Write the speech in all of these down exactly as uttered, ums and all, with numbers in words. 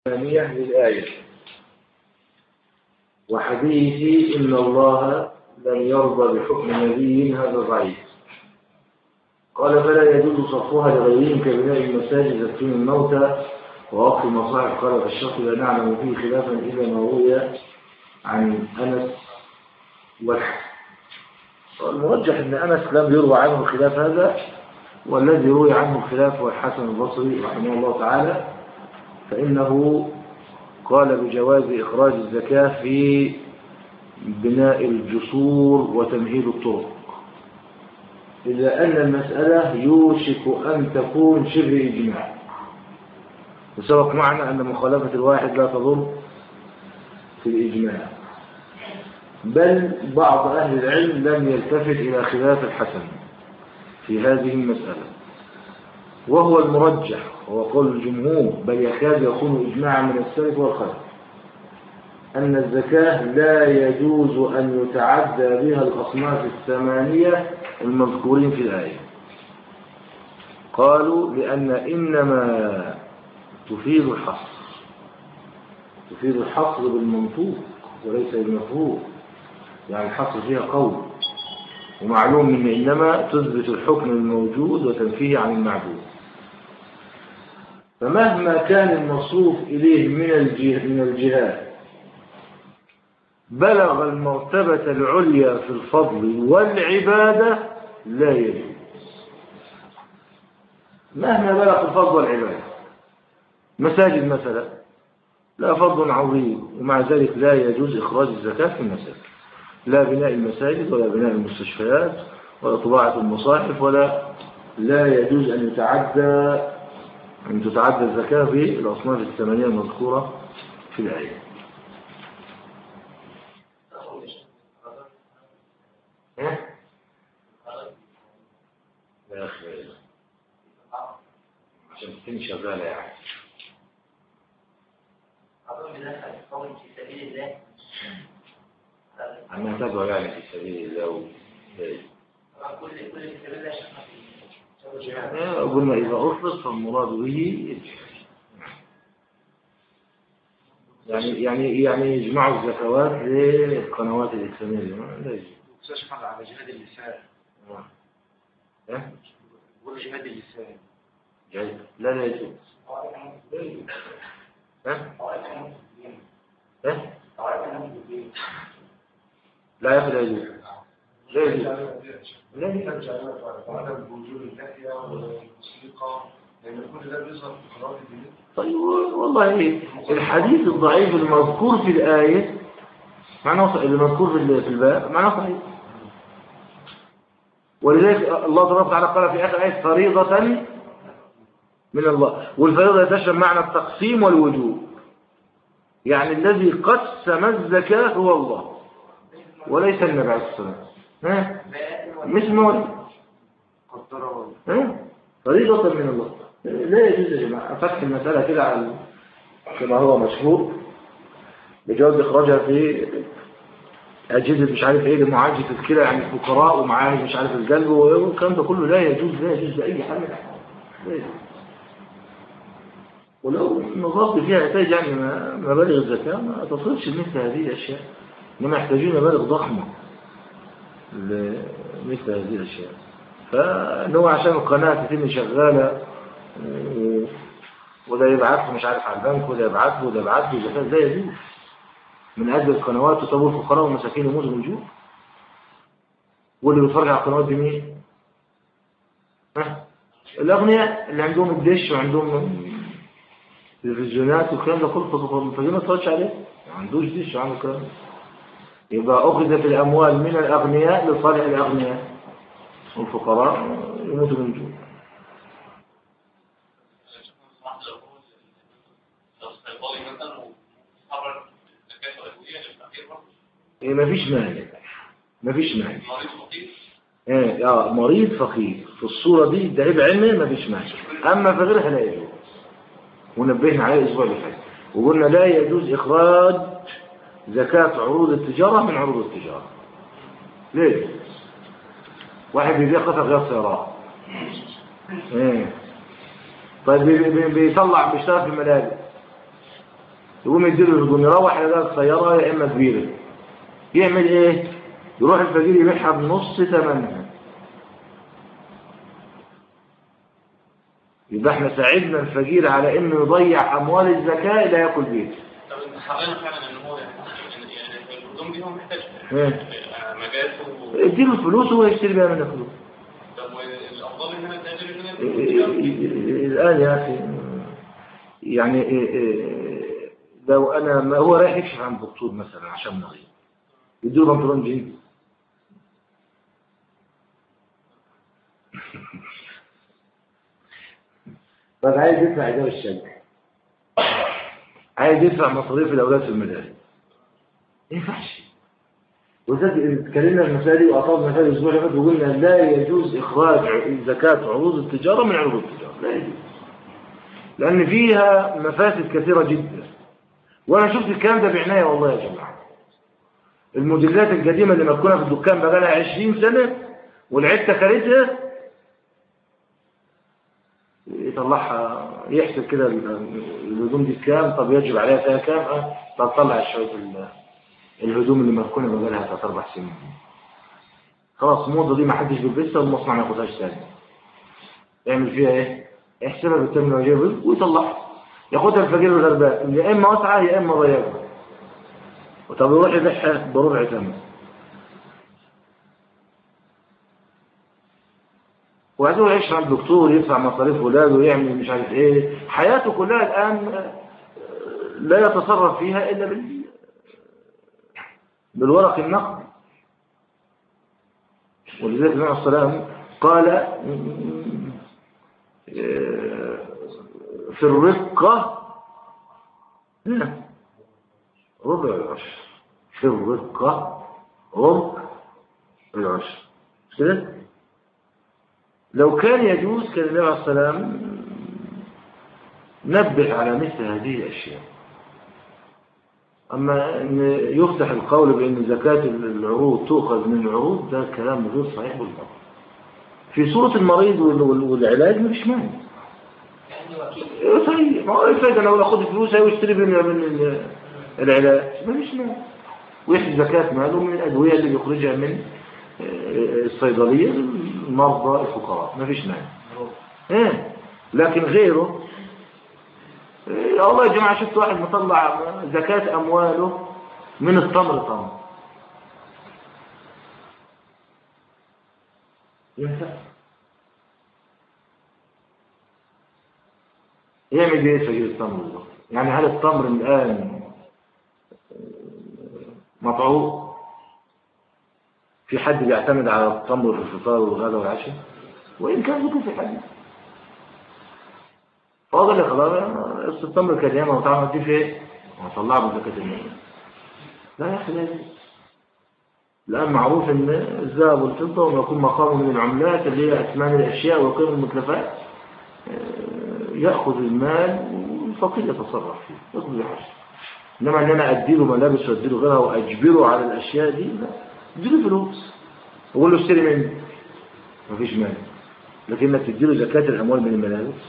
الثانية للآية وحديث إن الله لم يرضى بحكم نبي هذا ضعيف. قال فلا يجوز صرفها لغيرهم كبناء المساجد تدفين الموتى ووقف المصاحف. قال فالشرط لا نعلم فيه خلافا إلا ما روي عن أنس والحسن. المرجح أن أنس لم يروى عنه الخلاف هذا، والذي روي عنه الخلاف هو الحسن البصري رحمه الله تعالى، فإنه قال بجواز إخراج الزكاة في بناء الجسور وتمهيد الطرق، إلا أن المسألة يوشك أن تكون شبه إجماع، وسبق معنا أن مخالفة الواحد لا تضر في الإجماع، بل بعض أهل العلم لم يلتفت إلى خلاف الحسن في هذه المسألة، وهو المرجح وهو قول الجمهور، بل يكاد يكون إجماعا من السلف والخلف، أن الزكاة لا يجوز أن يتعدى بها الأصناف الثمانية المذكورين في الآية. قالوا لأن إنما تفيد الحصر تفيد الحصر بالمنطوق وليس بالمفهوم، يعني الحصر فيها قول، ومعلوم من إنما تثبت الحكم الموجود وتنفيه عن المعدود، فمهما كان المصروف إليه من الجهات بلغ المرتبة العليا في الفضل والعبادة لا يجوز، مهما بلغ الفضل والعبادة. مساجد مثلا لا فضل عظيم، ومع ذلك لا يجوز إخراج الزكاة في المساجد، لا بناء المساجد ولا بناء المستشفيات ولا طباعة المصاحف، ولا لا يجوز أن يتعدى أن تتعدى الزكاة في الأصناف الثمانية المذكورة في الآية. يا أخي عشان تكون شغالة يعني أظن في سبيل الله عما تبغى يعني في سبيل الله كل كل في سبيل الله يعني قلنا إذا أطلق فالمراد به يعني يعني يعني يجمعوا الزكوات للقنوات الإسلامية. لا يجوز. تشمل على جهاد اللسان. إيه؟ قول جهاد اللسان. جهاد لا لا يجوز. ها؟ إيه؟ لا يا أخي لا يجوز. لا يجوز. لا يجوز. وعدم وجود اللحية والموسيقى، لأن كل ده بيظهر في قنوات الدين. طيب والله الحديث الضعيف المذكور في الآية معناه المذكور في الباب معناه صحيح، ولذلك الله تبارك وتعالى قال في آخر الآية فريضة من الله، والفريضة تشمل معنى التقسيم والوجوب، يعني الذي قسم الزكاة هو الله وليس النبي عليه الصلاة والسلام. ها مش مولي ها فريضة من الله. لا يجوز يا جماعة فتح المسألة كده على كما هو مشهور بجواز إخراجها في أجهزة مش عارف إيه لمعالجة الكلى، يعني الفقراء ومعالج مش عارف القلب والكلام ده كله لا يجوز لا يجوز بأي حال. لا يجوز. ولو نظرت فيها نتائج يعني مبالغ الزكاة ما تصلش مثل هذه الأشياء، إنما يحتاجون مبالغ ضخمة لمثل هذه الأشياء. فإنه عشان القناة تتم شغالة وده يبعث مش عارف على البنك وده يبعث وده يبعث وده لا يجوز، من أجل القنوات وتبو الفقراء والمساكين يموتوا من الجوع. واللي بيتفرج على القنوات دي مين؟ ها؟ الأغنياء اللي عندهم الدش وعندهم تلفزيونات والكلام ده كله، فدي ما تفرجش عليه، ما عندوش دش وعنده كلام، يبقى أخذ في الأموال من الأغنياء لصالح الأغنياء والفقراء يموتوا من الجوع. إيه مفيش مانع مفيش مانع ايه اه مريض فقير في الصورة دي ده عيب علمي مفيش مانع، اما في غيرها لا يجوز، ونبهنا عليه الاسبوع اللي فات وقلنا لا يجوز اخراج زكاة عروض التجارة من عروض التجارة. ليه؟ واحد بيبيع قطع غير سيارات ايه طيب بيطلع بيشتغل في الملاجئ يقوم يديله الهدوم، يروح يلاقي السيارة يا إما كبيرة، يعمل إيه؟ يروح الفقير يبيعها بنص ثمنها. يبقى احنا ساعدنا الفقير على إنه يضيع أموال الزكاة لا يأكل بيته. طب انت حرينا فعلا إن هو يعني الهدوم دي هو محتاج إيه؟ مجازه اديله الفلوس وهو يشتري بيها منها فلوس. طب الأفضل إن أنا أتاجر إن أنا الآن يا أخي يعني لو أنا ما هو رايح يكشف عن دكتور مثلا عشان مريض يديله بنطلون جينز بس عايز يدفع إيجار الشقة، عايز يدفع مصاريف الأولاد في المدارس، ما ينفعش. وذلك اتكلمنا المسائل وأعطانا مثال الأسبوع اللي فات وقلنا لا يجوز إخراج زكاة عروض التجارة من عروض التجارة، لا يجوز، لأن فيها مفاسد كثيرة جدا. وأنا شفت الكلام ده بعناية والله يا جماعة. الموديلات القديمة اللي مركونة في الدكان بقى لها عشرين سنة والعدة خالتها يطلعها يحسب كده الهدوم دي كام، طب يجب عليها فيها كام، طب طلع شوية الهدوم اللي مركونة بقى لها ثلاث أربع سنين، خلاص الموضة دي ما حدش بيلبسها والمصنع ما ياخدهاش تاني، يعمل فيها ايه؟ يحسبها بالترمينولوجيا ويطلعها، ياخدها الفقير الغلبان يا اما واسعه يا اما ضيقه، وطب يروح يبيعها بربع ثمن. وبعدين يعيش عند الدكتور يدفع مصاريف ولاده ويعمل مش عارف ايه، حياته كلها الان لا يتصرف فيها الا بال بالورق النقدي. ولذلك النبي عليه الصلاه والسلام قال في الرقة ربع العشر، في الرقة ربع العشر كده. لو كان يجوز كان النبي عليه السلام نبه على مثل هذه الأشياء. أما أن يفتح القول بأن زكاة العروض تؤخذ من العروض ده كلام غير صحيح بالضبط. في صورة المريض والعلاج مفيش مانع. صحيح، ما هو الفايدة لو ياخد فلوسها ويشتري من العلاج مفيش مانع، ويحسب زكاة ماله من الأدوية اللي بيخرجها من الصيدلية للمرضى الفقراء مفيش مانع. ايه لكن غيره يا الله يا جماعة شفت واحد مطلع زكاة أمواله من التمر تمر ينفع يعمل ايه فقير التمر ده؟ يعني هل التمر الآن مطعوم؟ في حد بيعتمد على التمر في الفطار والغداء والعشاء؟ وإن كان ذكر في حد فاضل يا خلاص التمر كديما وطعمه دي في ايه؟ وطلعه بزكاة المال. لا يا أخي لازم، الآن معروف ان الذهب والفضة وما يكون مقامه من العملات اللي هي أثمان الأشياء وقيم المتلفات يأخذ المال والفقير يتصرف فيه يأخذ بحاجة. إنما أن أنا أديله ملابس وأديله غيرها وأجبره على الأشياء دي لا، أديله فلوس وأقول له اشتري مني مفيش مال، لكن انك تديله زكاة الأموال من الملابس.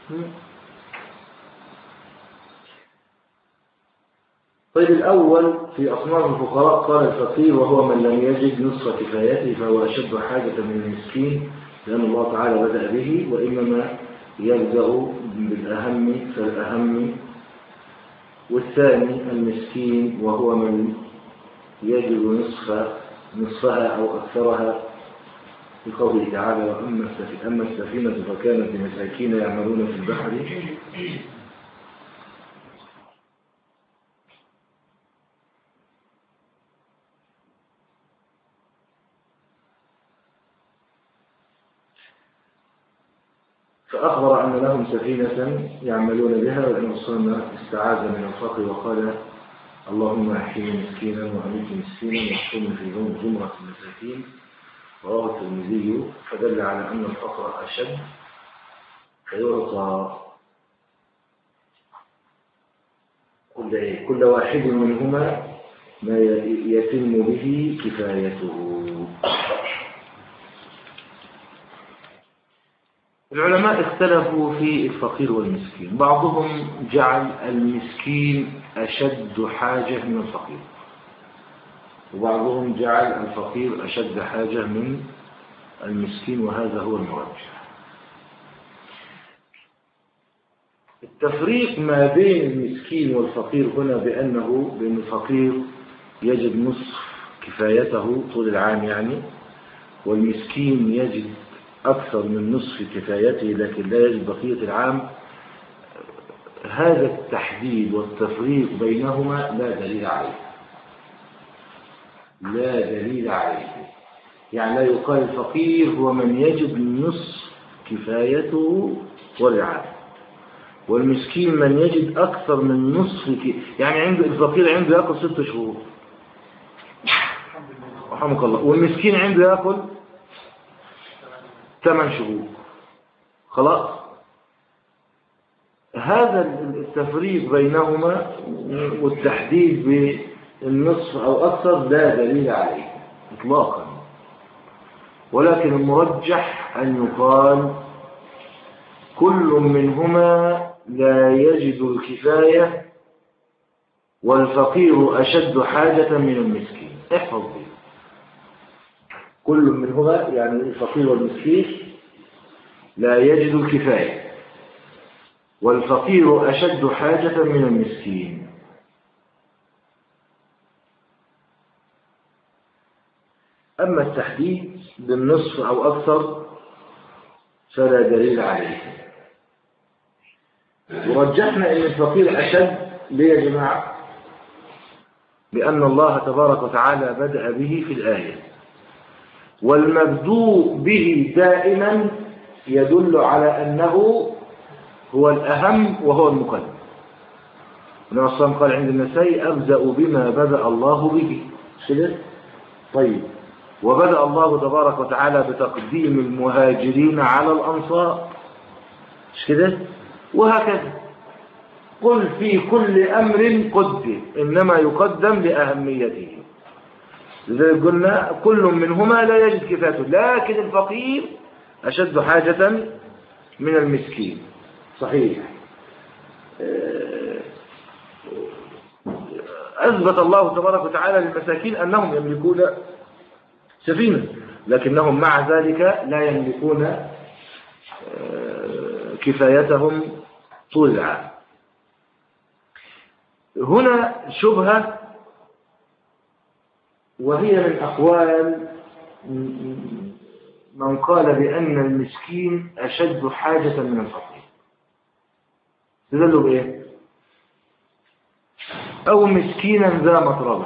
طيب الأول في أصناف الفقراء قال الفقير وهو من لم يجد نصف كفايته فهو أشد حاجة من المسكين، لأن الله تعالى بدأ به وإنما يبدأ بالأهم فالأهم. والثاني المسكين وهو من يجد نصف نصفها أو أكثرها بقوله تعالى أما السفينة فكانت لمساكين يعملون في البحر فأخبر أن لهم سفينة يعملون بها، وإن صلى استعاذ من الفقر وقال اللهم احيني مسكينا وأميت مسكينا واحشرني في زمرة المساكين. رواه الترمذي. فدل على أن الفقر أشد، فيعطى كل كل واحد منهما ما يتم به كفايته. العلماء اختلفوا في الفقير والمسكين. بعضهم جعل المسكين أشد حاجة من الفقير، وبعضهم جعل الفقير أشد حاجة من المسكين، وهذا هو المرجح. التفريق ما بين المسكين والفقير هنا بأنه بأن الفقير يجد نصف كفايته طول العام يعني، والمسكين يجد أكثر من نصف كفايته لكن لا يجد بقية العام. هذا التحديد والتفريق بينهما لا دليل عليه، لا دليل عليه. يعني لا يقال الفقير هو من يجد نصف كفايته طول العام، والمسكين من يجد أكثر من نصف كي... يعني عنده الفقير عنده يأكل ست شهور رحمك الله، والمسكين عنده يأكل ثمان شهور. خلاص، هذا التفريق بينهما والتحديد بالنصف أو أكثر لا دليل عليه إطلاقا، ولكن المرجح أن يقال كل منهما لا يجد الكفاية والفقير أشد حاجة من المسكين. احفظ دي، كل منهما يعني الفقير والمسكين لا يجد الكفاية والفقير أشد حاجة من المسكين. أما التحديد بالنصف أو أكثر فلا دليل عليه. ورجحنا أن الفقير أشد. ليه يا جماعة؟ لأن الله تبارك وتعالى بدأ به في الآية، والمبدوء به دائما يدل على أنه هو الأهم وهو المقدم. النبي صلى الله عليه وسلم قال عند النسائي أبدأ بما بدأ الله به. كده؟ طيب، وبدأ الله تبارك وتعالى بتقديم المهاجرين على الأنصار، مش كده؟ وهكذا قل في كل أمر قدم إنما يقدم لأهميته. لذلك قلنا كل منهما لا يجد كفايته، لكن الفقير أشد حاجة من المسكين. صحيح. أثبت الله تبارك وتعالى للمساكين أنهم يملكون سفينة، لكنهم مع ذلك لا يملكون كفايتهم طول العام. هنا شبهة، وهي من أقوال من قال بأن المسكين أشد حاجة من الفقير. تدلوا بإيه؟ أو مسكينا ذا مطربة،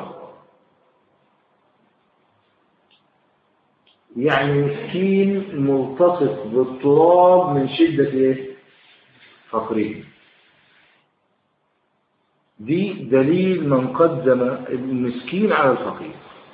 يعني مسكين ملتصق بالتراب من شدة إيه؟ فقره. دي دليل من قدم المسكين على الفقير.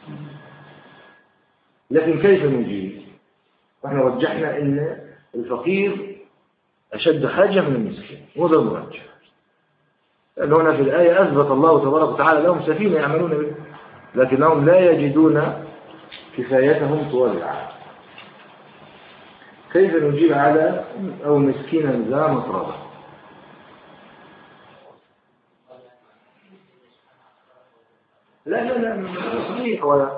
لكن كيف نجيب؟ احنا رجحنا ان الفقير اشد حاجة من المسكين، وده المرجح، لأن هنا في الآية أثبت الله تبارك وتعالى لهم سفينة يعملون بها، لكنهم لا يجدون كفايتهم طوال العام. كيف نجيب على أو مسكينا ذا مطربة؟ لا لا لا صحيح، ولا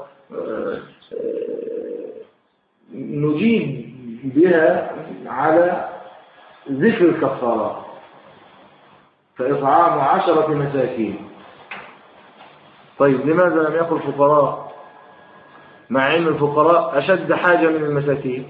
نجيب بها على ذكر الكفارات، فإطعام عشرة مساكين. طيب لماذا لم يقل فقراء مع أن الفقراء أشد حاجة من المساكين؟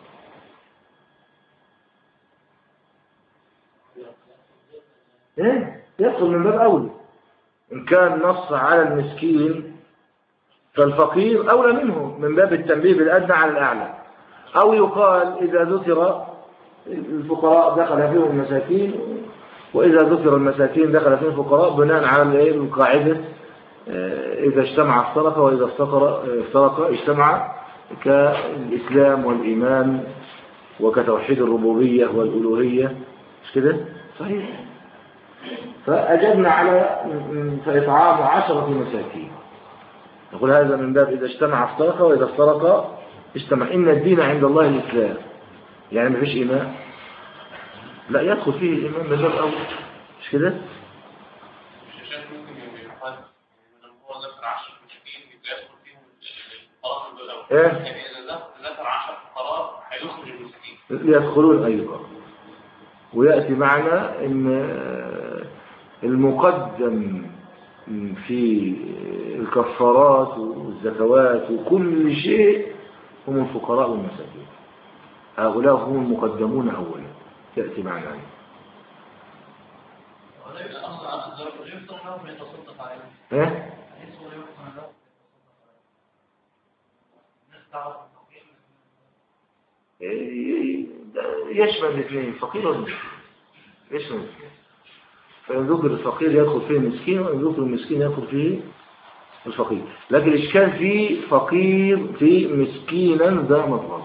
إيه؟ يدخل من باب أولى. إن كان نص على المسكين فالفقير أولى منه من باب التنبيه بالأدنى على الأعلى. أو يقال إذا ذكر الفقراء دخل فيهم المساكين، وإذا ذكر المساكين دخل فيهم الفقراء، بناء على القاعدة إذا اجتمع افترق وإذا افترق اجتمع، كالإسلام والإيمان وكتوحيد الربوبية والألوهية. مش كده؟ صحيح. فأجبنا على فإطعام عشرة مساكين، نقول هذا من باب إذا اجتمع افترق وإذا افترق اجتمع. إن الدين عند الله الإسلام، يعني ما فيش إيمان، لا يدخل فيه الإمام من باب أول، مش كده؟ الشاشات ممكن يحط من هو ذكر عشر مساكين يبقى يدخل فيهم الفقراء من الأول. إيه؟ يعني إذا ذكر عشر فقراء هيدخل المساكين. يدخلون أيضا. ويأتي معنا إن المقدم في الكفارات والزكوات وكل شيء هم الفقراء والمساكين، هؤلاء هم المقدمون أولا، يأتي معنا. ها؟ يشمل الاثنين، فقير والمسكين يشمل الاثنين. فإن ذكر الفقير يدخل فيه المسكين، وإن ذكر المسكين يدخل فيه الفقير. لكن الإشكال في فقير في مسكينا ذا مطلب.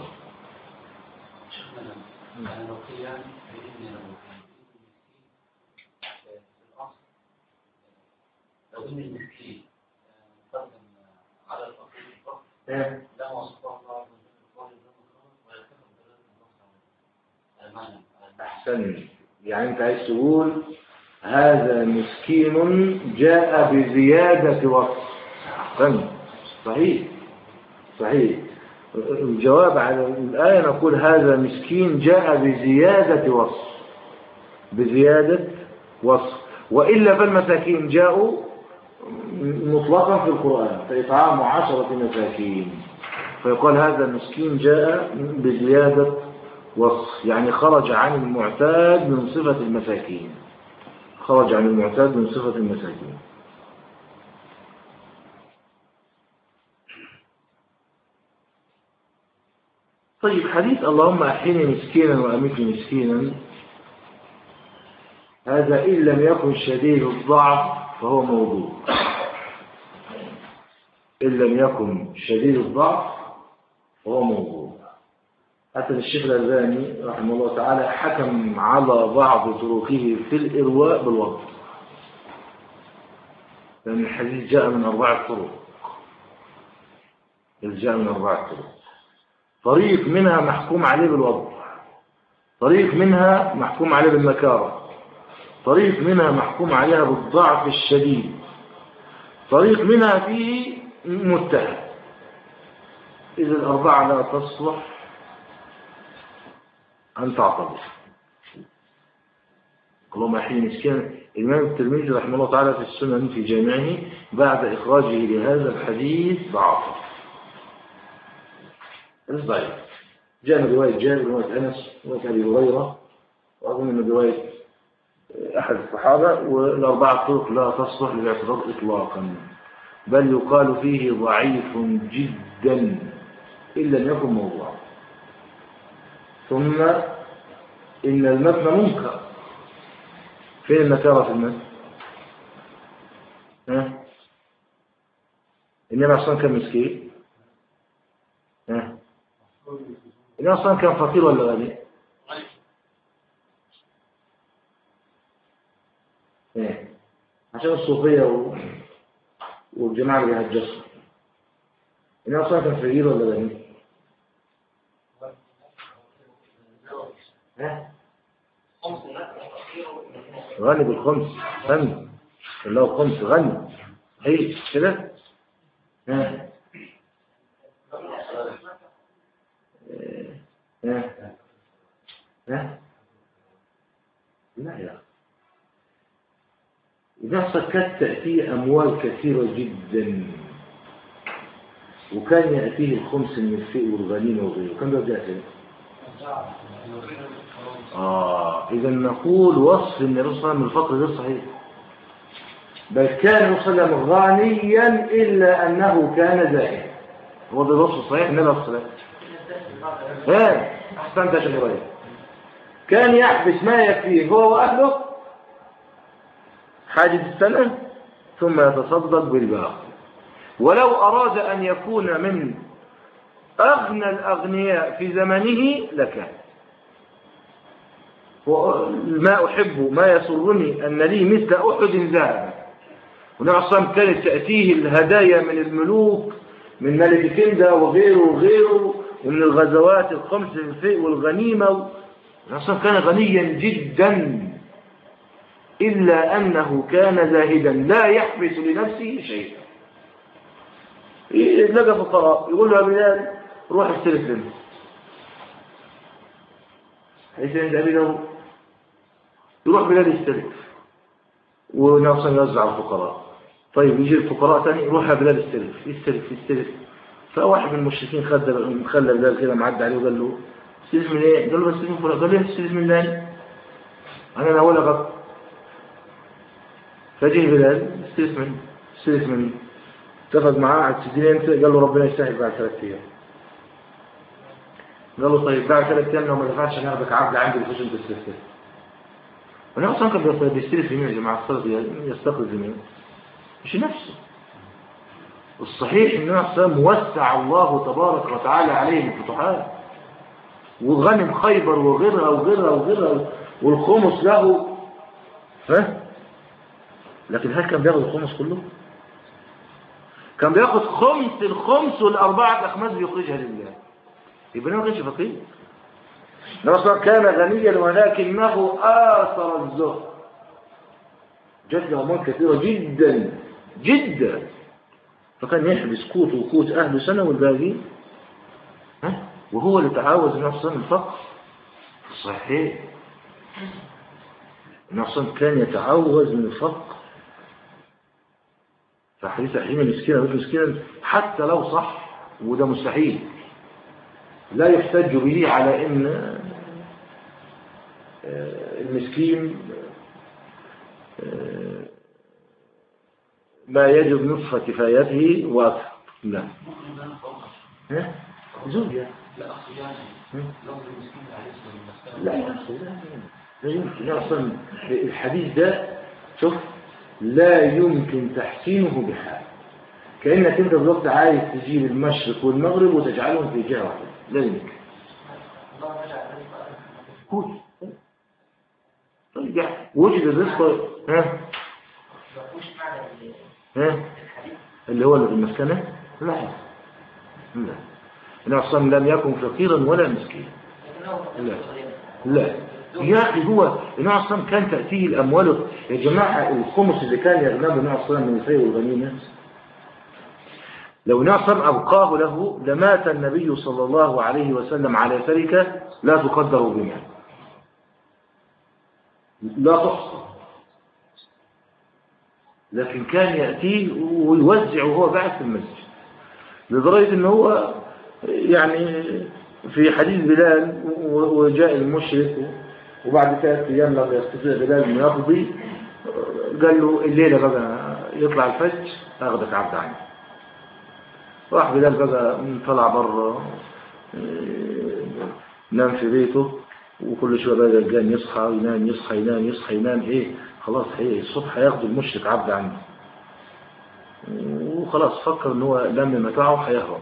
لو ان المسكين مقدم على الفقير فقط لا وصفه الله أحسن. يعني أنت عايز تقول هذا مسكين جاء بزيادة وصف. أحسن. صحيح صحيح. الجواب على الآية نقول هذا مسكين جاء بزيادة وصف، بزيادة وصف. وإلا فالمساكين جاءوا مطلقا في القرآن، فإطعام عشرة مساكين، فيقال هذا المسكين جاء بزيادة وصف، يعني خرج عن المعتاد من صفة المساكين، خرج عن المعتاد من صفة المساكين. طيب حديث اللهم أحيني مسكينا وأميتني مسكينا، هذا إن لم يكن شديد الضعف فهو موضوع. إن لم يكن شديد الضعف فهو موضوع. حتى الشيخ الألباني رحمه الله تعالى حكم على بعض طرقه في الإرواء بالوضع، لأن الحديث جاء من أربعة طرق، جاء من أربعة طرق. طريق منها محكوم عليه بالوضع، طريق منها محكوم عليه بالنكارة، طريق منها محكوم عليها بالضعف الشديد، طريق منها فيه متهم. إذا الأربعة لا تصلح أن تعتبر. اللهم أحيي مسكين. الإمام الترمذي رحمه الله تعالى في السنن في جامعه بعد إخراجه لهذا الحديث ضعف ضعيف. جاء من رواية جابر ورواية أنس ورواية أبي هريرة، وأظن من رواية أحد الصحابة، والأربعة طرق لا تصلح للاعتراض إطلاقا، بل يقال فيه ضعيف جدا إن لم يكن موضوعا. ثم إن المتن منكر. فين النكارة في المتن؟ ها؟ إنما أصلا كان مسكين؟ ها؟ إنما أصلا كان فقير ولا غني؟ ايه عشان الصوفية و... والجماعة اللي بيهجسوا. إنما أصلا كان فقير ولا غني؟ ها؟ غني بالخمس، غني اللي هو خمس غني. هي كده؟ ها؟ ها؟ ها؟ لا يا إذا سكت تأتيه أموال كثيرة جدا، وكان يأتيه الخمس من الفئ والغنيمة وغيره، كم ده جاء؟ آه إذا نقول وصف النبي صلى الله عليه وسلم الفقر غير صحيح، بل كان النبي صلى الله عليه وسلم غنيا إلا أنه كان زاهدا. هو ده الوصف الصحيح النبي صلى الله عليه وسلم. ها أحسنت يا شيخ إبراهيم. كان يحبس ما يكفيه هو وأهله حاجة السنة ثم يتصدق بالباقي، ولو أراد أن يكون من أغنى الأغنياء في زمنه لكان. ما أحب ما يسرني أن لي مثل أحد ذهبا. والنبي صلى الله عليه وسلم كانت تأتيه الهدايا من الملوك، من ملك كندا وغيره وغيره، ومن الغزوات الخمس الفئ والغنيمة، الرسول كان غنيا جدا إلا أنه كان زاهدا لا يحبس لنفسه شيئا. لقى فقراء يقول له يا بلال روح استلف لنا، حيث عند أبي له يروح بلال يستلف ونفسه يوزع الفقراء. طيب يجي الفقراء تاني يروح يا بلال يستلف يستلف يستلف. فواحد من المشركين خد خلى بلال كده معدي عليه وقال له استلف من ايه؟ قال له بستلف من فلان. قال له استلف من ثاني انا الاول غلط. فجه بلال استلف منه استلف منه اتفق معاه على تديني انت. قال له ربنا يستحق بعد ثلاث ايام. قال له طيب بعد ثلاث ايام لو ما دفعتش انا هاخدك عبد عندي بخش انت تستلف. وانا اصلا كان بيستلف يمين يا جماعه الصلاه يستقرض يمين مش نفسه. الصحيح ان نفسه موسع الله تبارك وتعالى عليه الفتوحات وغنم خيبر وغيرها وغيرها وغيرها والخمس له. ها لكن هل كان بياخد الخمس كله؟ كان بياخد خمس الخمس والاربعه اخماس بيخرجها لله. يبقى ما كانش فقير. نصر كان غنيا ولكنه آثر الزهد. جات له اموال كثيره جدا جدا فكان يحبس قوت وقوت اهله سنه والباقي ها وهو اللي تعاوز نفسه من الفقر. صحيح نفسه كان يتعوز من الفقر. فحديث حين مسكينة مثل مسكينة حتى لو صح وده مستحيل لا يحتج به على ان المسكين ما يجب نصف كفايته واكثر. لا ها زوجة لا أخي يعني لو المسكين عليه لا يا أخي لا يمكن أصلا الحديث ده شوف لا يمكن تحسينه بحال. كأنك أنت بالوقت عايز تجيب المشرق والمغرب وتجعلهم في جهة واحدة. لا يمكن. قول طيب وجد الرزق ها ها اللي هو اللي في المسكنة. لا لا إنه أصلا لم يكن فقيرا ولا مسكين. لا لا يا أخي هو إنه أصلا كان تأتيه الأموال يا جماعة. الخمس اللي كان يغنمه إنه أصلا من الخير والغنيمة لو إنه أصلا أبقاه له لمات النبي صلى الله عليه وسلم على تركة لا تقدر بمال لا تحصى. لكن كان يأتيه ويوزع وهو قاعد في المسجد لدرجة إنه هو يعني في حديث بلال وجاء المشرك وبعد ثلاث أيام لم يستطيع بلال أن يقضي قال له الليلة بقى يطلع الفجر أخذك عبد عني. راح بلال بقى طلع بره نام في بيته وكل شوية بقى الجان يصحى ينام يصحى ينام يصحى ينام ايه خلاص هي الصبح هياخد المشرك عبد عني وخلاص فكر ان هو لما متاعه هيهرب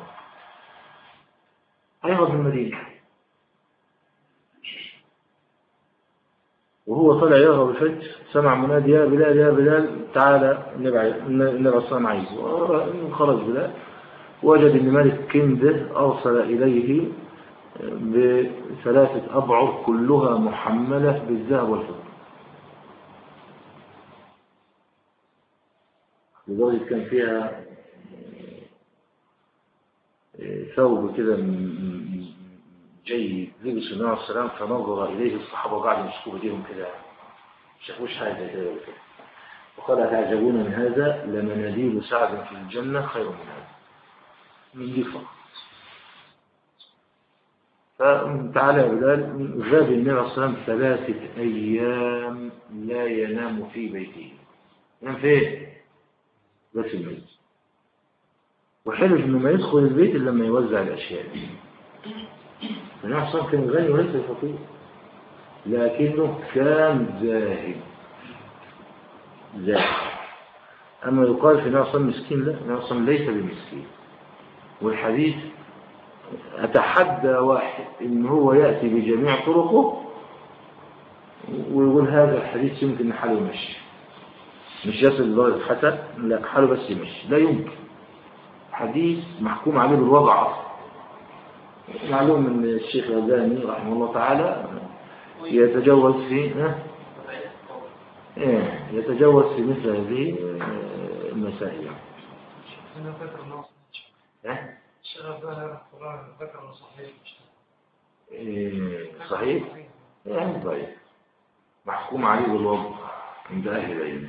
هيهرب من المدينة. وهو طلع يهرب الفجر سمع منادي يا بلال يا بلال تعالى النبي الصلاة عايزه. خرج بلال وجد ان ملك كنده ارسل اليه بثلاثة أبعر كلها محملة بالذهب والفضة. لذلك كان فيها ثوب كده جيد لبس النبي عليه السلام فنظر إليه الصحابة وقعدوا يمسكوا بديهم كده شافوش حاجة كده وقال تعجبون من هذا لمناديل سعد في الجنة خير من هذا من دي فقط. فتعالى يا بلال غاب النبي عليه الصلاة والسلام ثلاثة أيام لا ينام في بيته. ينام فين؟ بس البيت. وحلف إنه ما يدخل البيت إلا لما يوزع الأشياء. النبي عليه الصلاة والسلام كان غني وليس فقير لكنه كان زاهد زاهد. أما يقال في النبي عليه الصلاة والسلام مسكين لا النبي عليه الصلاة والسلام ليس بمسكين. والحديث أتحدى واحد إن هو يأتي بجميع طرقه ويقول هذا الحديث يمكن أن حاله يمشي مش يصل لدرجة حسن لا حاله بس يمشي لا يمكن. حديث محكوم عليه بالوضع. معلوم من الشيخ الألباني رحمه الله تعالى يتجوز في ها؟ إيه يتجوز في مثل هذه المسائل. أنا ذكر النص. ها؟ الشغف ده ذكر صحيح. إيه صحيح؟ يعني ضعيف محكوم عليه بالوضع عند أهل العلم.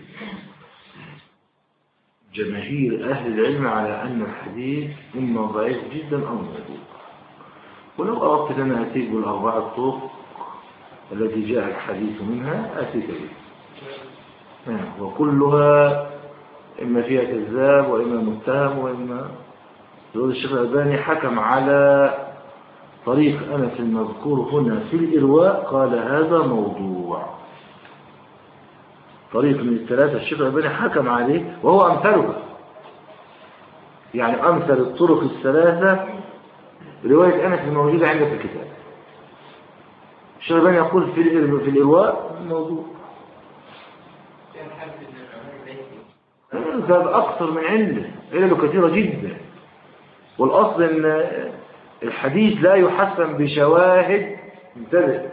جماهير أهل العلم على أن الحديث إما ضعيف جدا أو موضوع. ولو أردت أن أتيك بالأربعة الطرق التي جاء الحديث منها أتيك به، وكلها إما فيها كذاب وإما متهم وإما يقول الشيخ الألباني حكم على طريق أنس المذكور هنا في الإرواء قال هذا موضوع. طريق من الثلاثة الشيخ الألباني حكم عليه وهو أمثلها، يعني أمثل الطرق الثلاثة رواية أنس الموجودة عندك في الكتاب. الشيخ الألباني يقول في في الإرواء موضوع. هذا أكثر من عنده، علله كثيرة جدا. والأصل أن الحديث لا يحسن بشواهد. انتبه،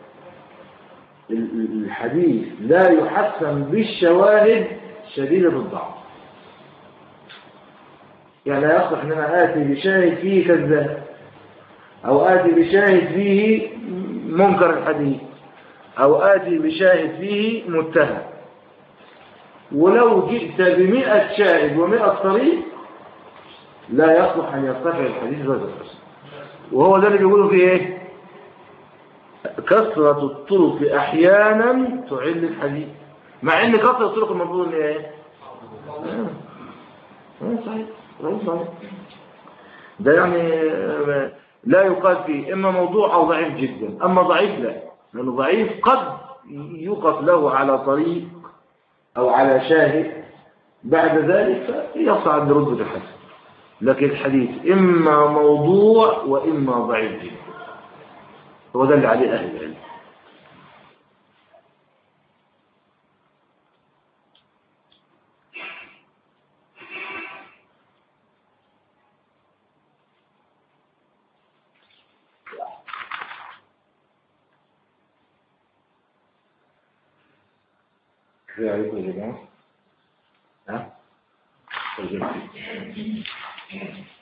الحديث لا يحسن بالشواهد شديدة الضعف. يعني لا يصلح أن أنا آتي بشاهد فيه كذاب، أو آتي بشاهد فيه منكر الحديث، أو آتي بشاهد فيه متهم. ولو جئت بمئة شاهد ومئة طريق لا يصلح أن يرتفع الحديث هذا الحسن. وهو ده اللي بيقولوا فيه إيه؟ كثرة الطرق أحيانا تعل الحديث، مع أن كثرة الطرق المفروض أن إيه؟ صحيح صحيح. ده يعني لا يقال فيه إما موضوع أو ضعيف جدا. أما ضعيف لا، لأنه ضعيف قد يوقف له على طريق أو على شاهد بعد ذلك يصعد برتبة الحسن. لكن الحديث إما موضوع وإما ضعيف جدا، هو ده اللي عليه أهل العلم. كيف عليكم يا جماعة؟ ها؟